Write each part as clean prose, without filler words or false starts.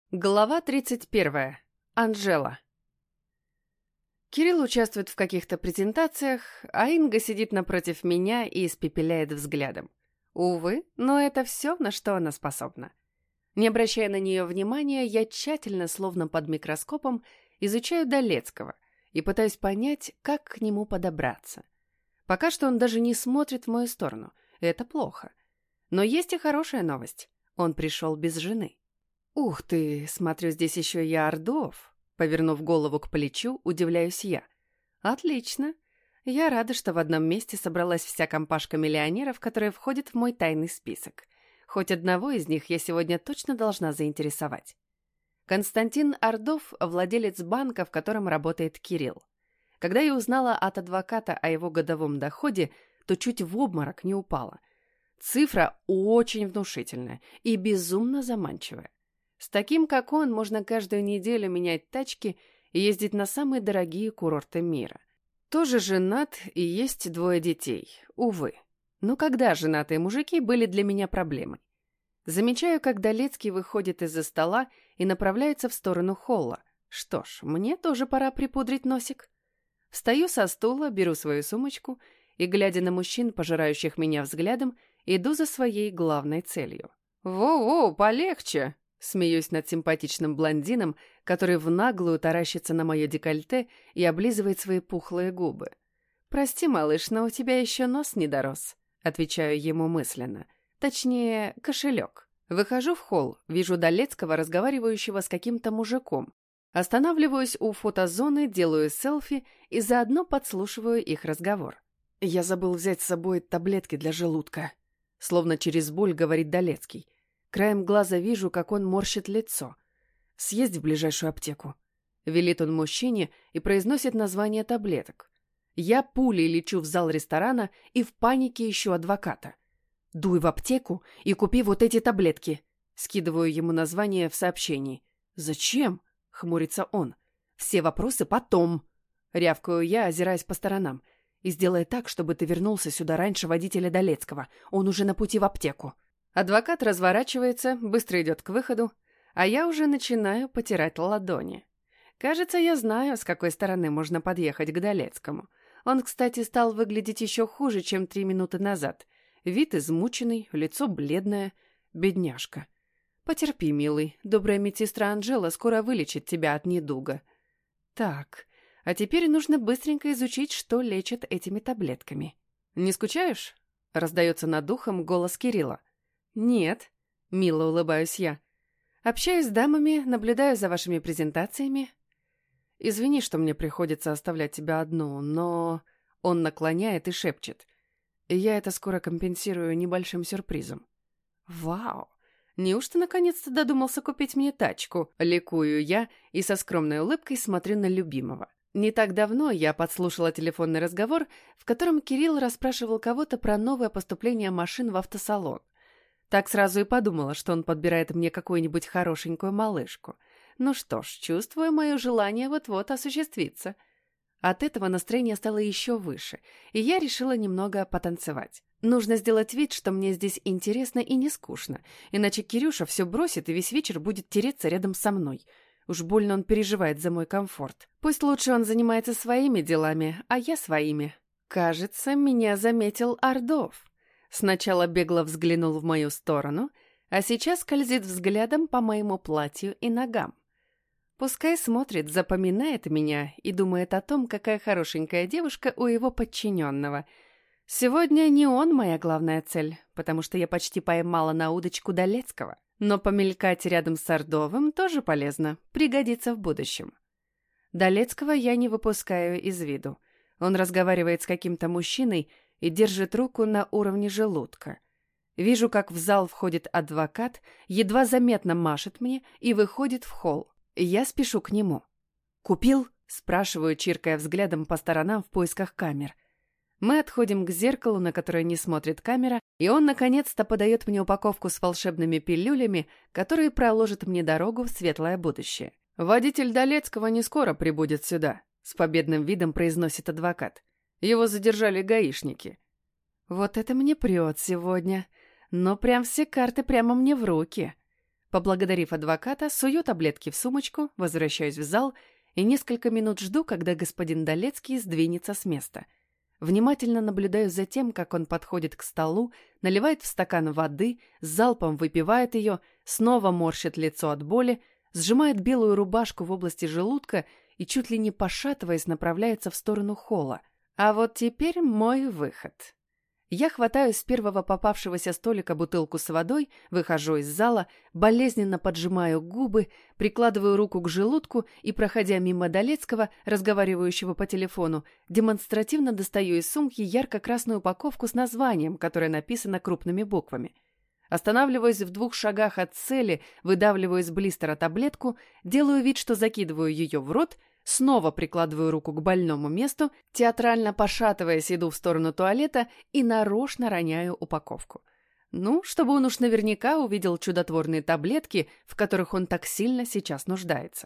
Глава 31. Анжела. Кирилл участвует в каких-то презентациях, а Инга сидит напротив меня и испепеляет взглядом. Увы, но это все, на что она способна. Не обращая на нее внимания, я тщательно, словно под микроскопом, изучаю Долецкого и пытаюсь понять, как к нему подобраться. Пока что он даже не смотрит в мою сторону. Это плохо. Но есть и хорошая новость. Он пришел без жены. «Ух ты, смотрю, здесь еще и Ордов!» Повернув голову к плечу, удивляюсь я. «Отлично! Я рада, что в одном месте собралась вся компашка миллионеров, которая входит в мой тайный список. Хоть одного из них я сегодня точно должна заинтересовать». Константин Ордов – владелец банка, в котором работает Кирилл. Когда я узнала от адвоката о его годовом доходе, то чуть в обморок не упала. Цифра очень внушительная и безумно заманчивая. С таким, как он, можно каждую неделю менять тачки и ездить на самые дорогие курорты мира. Тоже женат и есть 2 детей, увы. Но когда женатые мужики были для меня проблемой? Замечаю, как Долецкий выходит из-за стола и направляется в сторону холла. Что ж, мне тоже пора припудрить носик. Встаю со стула, беру свою сумочку и, глядя на мужчин, пожирающих меня взглядом, иду за своей главной целью. «Воу-воу, полегче!» Смеюсь над симпатичным блондином, который в наглую таращится на мое декольте и облизывает свои пухлые губы. «Прости, малыш, но у тебя еще нос не дорос», — отвечаю ему мысленно. Точнее, кошелек. Выхожу в холл, вижу Долецкого, разговаривающего с каким-то мужиком. Останавливаюсь у фотозоны, делаю селфи и заодно подслушиваю их разговор. «Я забыл взять с собой таблетки для желудка», — словно через боль говорит Долецкий. Краем глаза вижу, как он морщит лицо. «Съезди в ближайшую аптеку», — велит он мужчине и произносит название таблеток. Я пулей лечу в зал ресторана и в панике ищу адвоката. «Дуй в аптеку и купи вот эти таблетки», — скидываю ему название в сообщении. «Зачем?» — хмурится он. «Все вопросы потом», — рявкаю я, озираясь по сторонам. «И сделай так, чтобы ты вернулся сюда раньше водителя Долецкого. Он уже на пути в аптеку». Адвокат разворачивается, быстро идет к выходу, а я уже начинаю потирать ладони. Кажется, я знаю, с какой стороны можно подъехать к Долецкому. Он, кстати, стал выглядеть еще хуже, чем 3 минуты назад. Вид измученный, лицо бледное. Бедняжка. Потерпи, милый, добрая медсестра Анжела скоро вылечит тебя от недуга. Так, а теперь нужно быстренько изучить, что лечат этими таблетками. «Не скучаешь?» — раздается над ухом голос Кирилла. «Нет», — мило улыбаюсь я. «Общаюсь с дамами, наблюдаю за вашими презентациями». «Извини, что мне приходится оставлять тебя одну, но...» Он наклоняет и шепчет. «Я это скоро компенсирую небольшим сюрпризом». «Вау! Неужто наконец-то додумался купить мне тачку?» Ликую я и со скромной улыбкой смотрю на любимого. Не так давно я подслушала телефонный разговор, в котором Кирилл расспрашивал кого-то про новое поступление машин в автосалон. Так сразу и подумала, что он подбирает мне какую-нибудь хорошенькую малышку. Ну что ж, чувствую, мое желание вот-вот осуществится. От этого настроение стало еще выше, и я решила немного потанцевать. Нужно сделать вид, что мне здесь интересно и не скучно, иначе Кирюша все бросит и весь вечер будет тереться рядом со мной. Уж больно он переживает за мой комфорт. Пусть лучше он занимается своими делами, а я своими. Кажется, меня заметил Ордов. Сначала бегло взглянул в мою сторону, а сейчас скользит взглядом по моему платью и ногам. Пускай смотрит, запоминает меня и думает о том, какая хорошенькая девушка у его подчиненного. Сегодня не он моя главная цель, потому что я почти поймала на удочку Долецкого. Но помелькать рядом с Ордовым тоже полезно, пригодится в будущем. Долецкого я не выпускаю из виду. Он разговаривает с каким-то мужчиной и держит руку на уровне желудка. Вижу, как в зал входит адвокат, едва заметно машет мне и выходит в холл. Я спешу к нему. «Купил?» – спрашиваю, чиркая взглядом по сторонам в поисках камер. Мы отходим к зеркалу, на которое не смотрит камера, и он наконец-то подает мне упаковку с волшебными пилюлями, которые проложат мне дорогу в светлое будущее. «Водитель Долецкого не скоро прибудет сюда», – с победным видом произносит адвокат. Его задержали гаишники. Вот это мне прет сегодня. Но прям все карты прямо мне в руки. Поблагодарив адвоката, сую таблетки в сумочку, возвращаюсь в зал и несколько минут жду, когда господин Долецкий сдвинется с места. Внимательно наблюдаю за тем, как он подходит к столу, наливает в стакан воды, залпом выпивает ее, снова морщит лицо от боли, сжимает белую рубашку в области желудка и, чуть ли не пошатываясь, направляется в сторону холла. А вот теперь мой выход. Я хватаю с первого попавшегося столика бутылку с водой, выхожу из зала, болезненно поджимаю губы, прикладываю руку к желудку и, проходя мимо Долецкого, разговаривающего по телефону, демонстративно достаю из сумки ярко-красную упаковку с названием, которое написано крупными буквами. Останавливаюсь в 2 шагах от цели, выдавливаю из блистера таблетку, делаю вид, что закидываю ее в рот, снова прикладываю руку к больному месту, театрально пошатываясь, иду в сторону туалета и нарочно роняю упаковку. Ну, чтобы он уж наверняка увидел чудотворные таблетки, в которых он так сильно сейчас нуждается.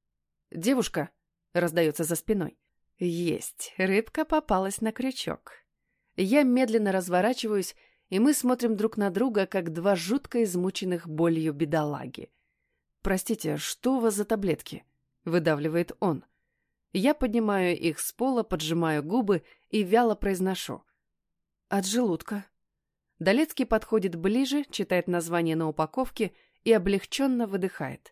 «Девушка!» — раздается за спиной. Есть, рыбка попалась на крючок. Я медленно разворачиваюсь, и мы смотрим друг на друга, как 2 жутко измученных болью бедолаги. «Простите, что у вас за таблетки?» — выдавливает он. Я поднимаю их с пола, поджимаю губы и вяло произношу. «От желудка». Долецкий подходит ближе, читает название на упаковке и облегченно выдыхает.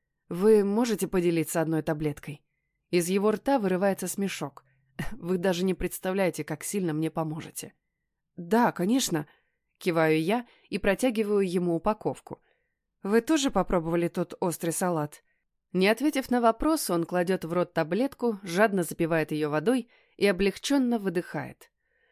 «Вы можете поделиться одной таблеткой?» Из его рта вырывается смешок. «Вы даже не представляете, как сильно мне поможете». «Да, конечно», — киваю я и протягиваю ему упаковку. «Вы тоже попробовали тот острый салат?» Не ответив на вопрос, он кладет в рот таблетку, жадно запивает ее водой и облегченно выдыхает.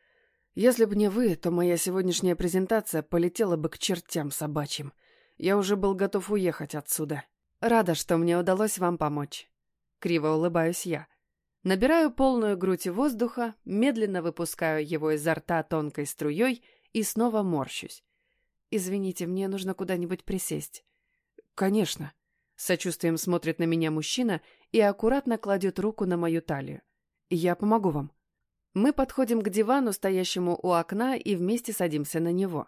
«Если бы не вы, то моя сегодняшняя презентация полетела бы к чертям собачьим. Я уже был готов уехать отсюда. Рада, что мне удалось вам помочь». Криво улыбаюсь я. Набираю полную грудь воздуха, медленно выпускаю его изо рта тонкой струей и снова морщусь. «Извините, мне нужно куда-нибудь присесть». «Конечно». С сочувствием смотрит на меня мужчина и аккуратно кладет руку на мою талию. «Я помогу вам». Мы подходим к дивану, стоящему у окна, и вместе садимся на него.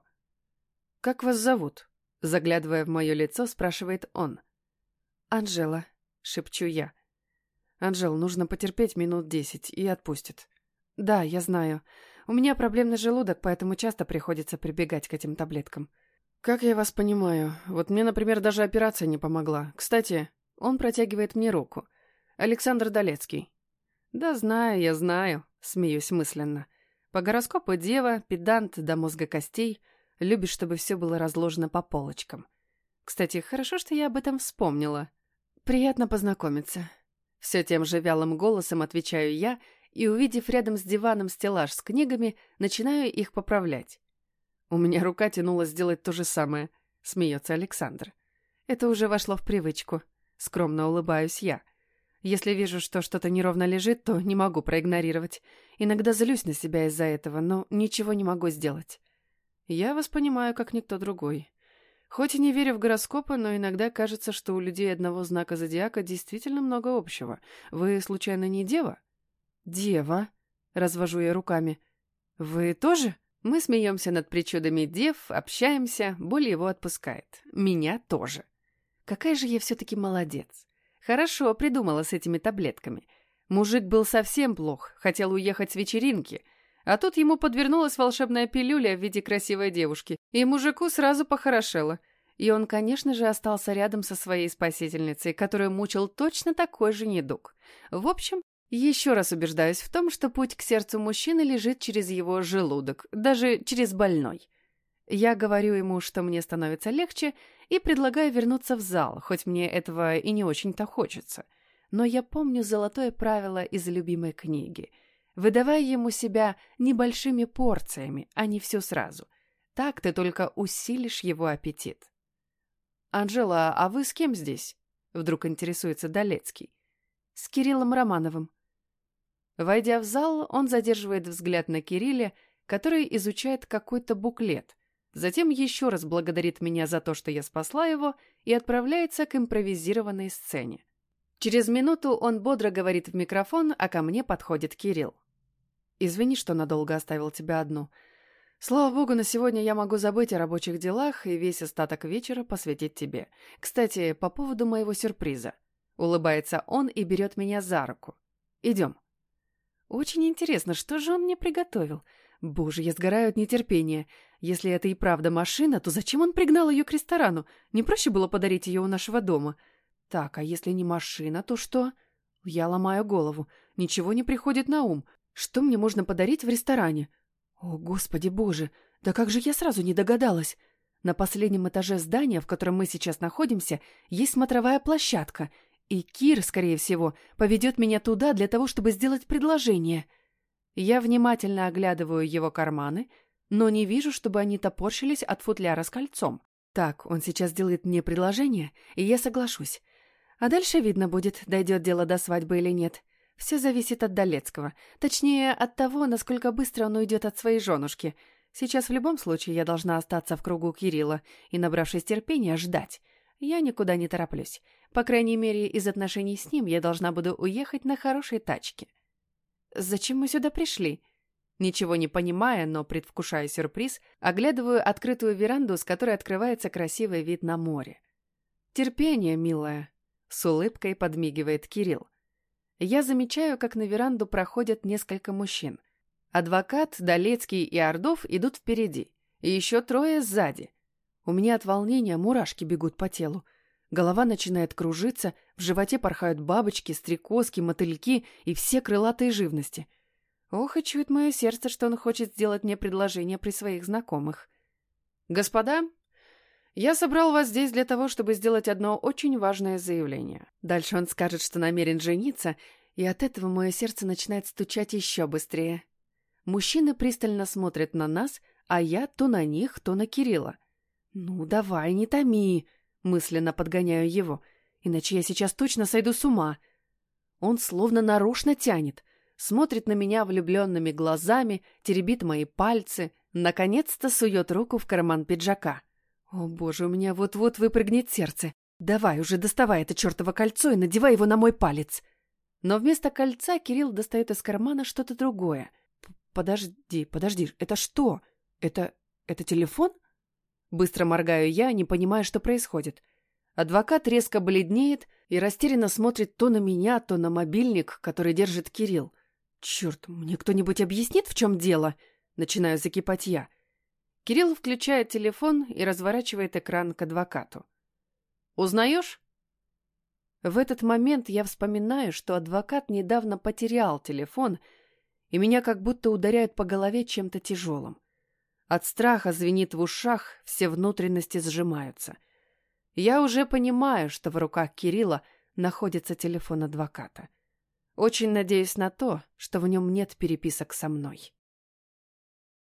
«Как вас зовут?» Заглядывая в мое лицо, спрашивает он. «Анжела», — шепчу я. «Анжел, нужно потерпеть минут 10 и отпустит». «Да, я знаю. У меня проблемный желудок, поэтому часто приходится прибегать к этим таблеткам». «Как я вас понимаю. Вот мне, например, даже операция не помогла. Кстати, он протягивает мне руку. Александр Долецкий». «Да знаю, я знаю», — смеюсь мысленно. «По гороскопу дева, педант до мозга костей, любишь, чтобы все было разложено по полочкам. Кстати, хорошо, что я об этом вспомнила. Приятно познакомиться». Все тем же вялым голосом отвечаю я и, увидев рядом с диваном стеллаж с книгами, начинаю их поправлять. «У меня рука тянула сделать то же самое», — смеется Александр. «Это уже вошло в привычку», — скромно улыбаюсь я. «Если вижу, что что-то неровно лежит, то не могу проигнорировать. Иногда злюсь на себя из-за этого, но ничего не могу сделать». «Я вас понимаю, как никто другой. Хоть и не верю в гороскопы, но иногда кажется, что у людей одного знака зодиака действительно много общего. Вы, случайно, не дева?» «Дева?» — развожу я руками. «Вы тоже?» Мы смеемся над причудами дев, общаемся, боль его отпускает. Меня тоже. Какая же я все-таки молодец. Хорошо придумала с этими таблетками. Мужик был совсем плох, хотел уехать с вечеринки. А тут ему подвернулась волшебная пилюля в виде красивой девушки, и мужику сразу похорошело. И он, конечно же, остался рядом со своей спасительницей, которую мучил точно такой же недуг. В общем, еще раз убеждаюсь в том, что путь к сердцу мужчины лежит через его желудок, даже через больной. Я говорю ему, что мне становится легче, и предлагаю вернуться в зал, хоть мне этого и не очень-то хочется. Но я помню золотое правило из любимой книги. Выдавай ему себя небольшими порциями, а не все сразу. Так ты только усилишь его аппетит. «Анжела, а вы с кем здесь?» Вдруг интересуется Долецкий. «С Кириллом Романовым». Войдя в зал, он задерживает взгляд на Кирилле, который изучает какой-то буклет. Затем еще раз благодарит меня за то, что я спасла его, и отправляется к импровизированной сцене. Через минуту он бодро говорит в микрофон, а ко мне подходит Кирилл. «Извини, что надолго оставил тебя одну. Слава богу, на сегодня я могу забыть о рабочих делах и весь остаток вечера посвятить тебе. Кстати, по поводу моего сюрприза. Улыбается он и берет меня за руку. Идем. Очень интересно, что же он мне приготовил? Боже, я сгораю от нетерпения. Если это и правда машина, то зачем он пригнал ее к ресторану? Не проще было подарить ее у нашего дома? Так, а если не машина, то что? Я ломаю голову. Ничего не приходит на ум. Что мне можно подарить в ресторане? О, Господи Боже, да как же я сразу не догадалась? На последнем этаже здания, в котором мы сейчас находимся, есть смотровая площадка, и Кир, скорее всего, поведет меня туда для того, чтобы сделать предложение. Я внимательно оглядываю его карманы, но не вижу, чтобы они топорщились от футляра с кольцом. Так, он сейчас делает мне предложение, и я соглашусь. А дальше видно будет, дойдет дело до свадьбы или нет. Все зависит от Долецкого. Точнее, от того, насколько быстро он уйдет от своей женушки. Сейчас в любом случае я должна остаться в кругу Кирилла и, набравшись терпения, ждать. Я никуда не тороплюсь. По крайней мере, из отношений с ним я должна буду уехать на хорошей тачке. Зачем мы сюда пришли? Ничего не понимая, но предвкушая сюрприз, оглядываю открытую веранду, с которой открывается красивый вид на море. «Терпение, милая», — с улыбкой подмигивает Кирилл. Я замечаю, как на веранду проходят несколько мужчин. Адвокат, Долецкий и Ордов идут впереди, и еще трое сзади. У меня от волнения мурашки бегут по телу. Голова начинает кружиться, в животе порхают бабочки, стрекозки, мотыльки и все крылатые живности. Ох, и чует мое сердце, что он хочет сделать мне предложение при своих знакомых. «Господа, я собрал вас здесь для того, чтобы сделать одно очень важное заявление». Дальше он скажет, что намерен жениться, и от этого мое сердце начинает стучать еще быстрее. Мужчины пристально смотрят на нас, а я то на них, то на Кирилла. «Ну, давай, не томи», — мысленно подгоняю его, иначе я сейчас точно сойду с ума. Он словно нарочно тянет, смотрит на меня влюбленными глазами, теребит мои пальцы, наконец-то сует руку в карман пиджака. О, боже, у меня вот-вот выпрыгнет сердце. Давай уже доставай это чертово кольцо и надевай его на мой палец. Но вместо кольца Кирилл достает из кармана что-то другое. Подожди, это что? Это телефон? Быстро моргаю я, не понимая, что происходит. Адвокат резко бледнеет и растерянно смотрит то на меня, то на мобильник, который держит Кирилл. Черт, мне кто-нибудь объяснит, в чем дело? Начинаю закипать я. Кирилл включает телефон и разворачивает экран к адвокату. «Узнаешь?» В этот момент я вспоминаю, что адвокат недавно потерял телефон, и меня как будто ударяют по голове чем-то тяжелым. От страха звенит в ушах, все внутренности сжимаются. Я уже понимаю, что в руках Кирилла находится телефон адвоката. Очень надеюсь на то, что в нем нет переписок со мной.